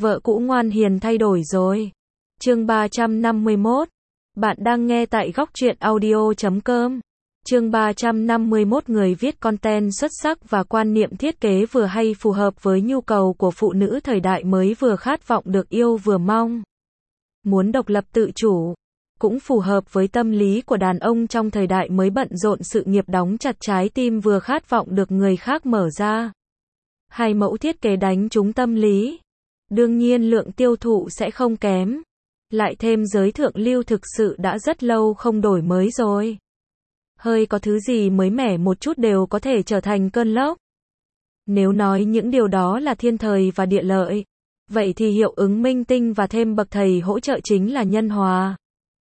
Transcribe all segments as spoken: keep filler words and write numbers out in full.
Vợ cũ ngoan hiền thay đổi rồi. Chương ba trăm năm mươi mốt. Bạn đang nghe tại góc truyện audio chấm com. Chương ba trăm năm mươi mốt. Người viết content xuất sắc và quan niệm thiết kế vừa hay phù hợp với nhu cầu của phụ nữ thời đại mới, vừa khát vọng được yêu vừa mong muốn độc lập tự chủ. Cũng phù hợp với tâm lý của đàn ông trong thời đại mới bận rộn sự nghiệp đóng chặt trái tim, vừa khát vọng được người khác mở ra. Hai mẫu thiết kế đánh trúng tâm lý. Đương nhiên lượng tiêu thụ sẽ không kém. Lại thêm giới thượng lưu thực sự đã rất lâu không đổi mới rồi. Hơi có thứ gì mới mẻ một chút đều có thể trở thành cơn lốc. Nếu nói những điều đó là thiên thời và địa lợi, vậy thì hiệu ứng minh tinh và thêm bậc thầy hỗ trợ chính là nhân hòa.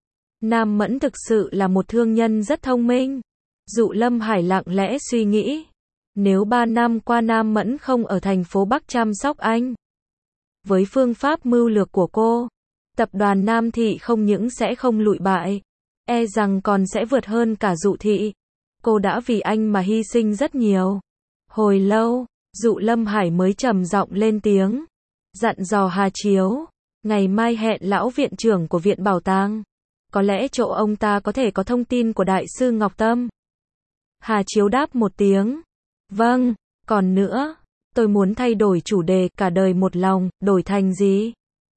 Nam Mẫn thực sự là một thương nhân rất thông minh. Dụ Lâm Hải lặng lẽ suy nghĩ. Nếu ba năm qua Nam Mẫn không ở thành phố Bắc chăm sóc anh, với phương pháp mưu lược của cô, tập đoàn Nam Thị không những sẽ không lụi bại, e rằng còn sẽ vượt hơn cả Dụ Thị. Cô đã vì anh mà hy sinh rất nhiều. Hồi lâu, Dụ Lâm Hải mới trầm giọng lên tiếng, dặn dò Hà Chiếu, ngày mai hẹn lão viện trưởng của viện bảo tàng. Có lẽ chỗ ông ta có thể có thông tin của đại sư Ngọc Tâm. Hà Chiếu đáp một tiếng, vâng, còn nữa, tôi muốn thay đổi chủ đề, cả đời một lòng, đổi thành gì?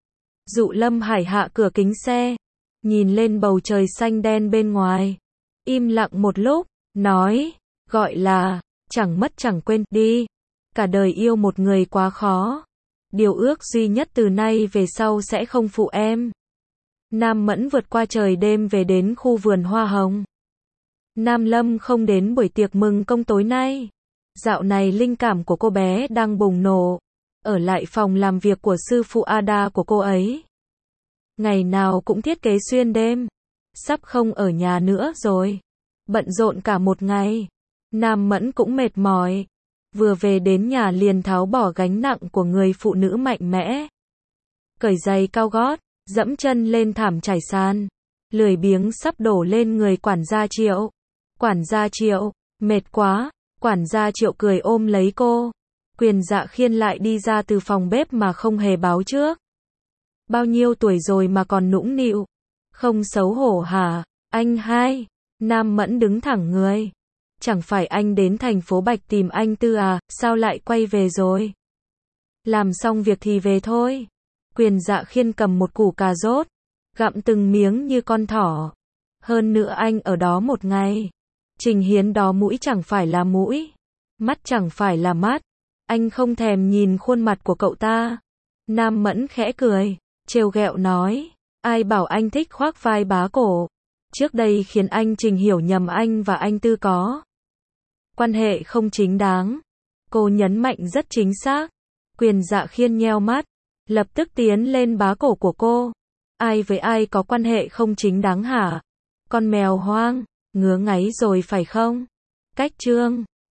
Dụ Lâm Hải hạ cửa kính xe, nhìn lên bầu trời xanh đen bên ngoài, im lặng một lúc, nói, gọi là, chẳng mất chẳng quên, đi. Cả đời yêu một người quá khó. Điều ước duy nhất từ nay về sau sẽ không phụ em. Nam Mẫn vượt qua trời đêm về đến khu vườn hoa hồng. Nam Lâm không đến buổi tiệc mừng công tối nay. Dạo này linh cảm của cô bé đang bùng nổ. Ở lại phòng làm việc của sư phụ Ada của cô ấy. Ngày nào cũng thiết kế xuyên đêm. Sắp không ở nhà nữa rồi. Bận rộn cả một ngày. Nam Mẫn cũng mệt mỏi. Vừa về đến nhà liền tháo bỏ gánh nặng của người phụ nữ mạnh mẽ. Cởi giày cao gót, dẫm chân lên thảm trải sàn. Lười biếng sắp đổ lên người quản gia Triệu. Quản gia Triệu, mệt quá. Quản gia Triệu cười ôm lấy cô. Quyền Dạ Khiên lại đi ra từ phòng bếp mà không hề báo trước. Bao nhiêu tuổi rồi mà còn nũng nịu. Không xấu hổ hả? Anh hai. Nam Mẫn đứng thẳng người. Chẳng phải anh đến thành phố Bạch tìm anh Tư à, sao lại quay về rồi? Làm xong việc thì về thôi. Quyền Dạ Khiên cầm một củ cà rốt, gặm từng miếng như con thỏ. Hơn nữa anh ở đó một ngày. Trình Hiến đó mũi chẳng phải là mũi, mắt chẳng phải là mắt. Anh không thèm nhìn khuôn mặt của cậu ta. Nam Mẫn khẽ cười, trêu ghẹo nói, ai bảo anh thích khoác vai bá cổ. Trước đây khiến anh Trình hiểu nhầm anh và anh Tư có quan hệ không chính đáng. Cô nhấn mạnh rất chính xác. Quyền Dạ Khiên nheo mắt, lập tức tiến lên bá cổ của cô. Ai với ai có quan hệ không chính đáng hả? Con mèo hoang, ngứa ngáy rồi phải không? Cách chương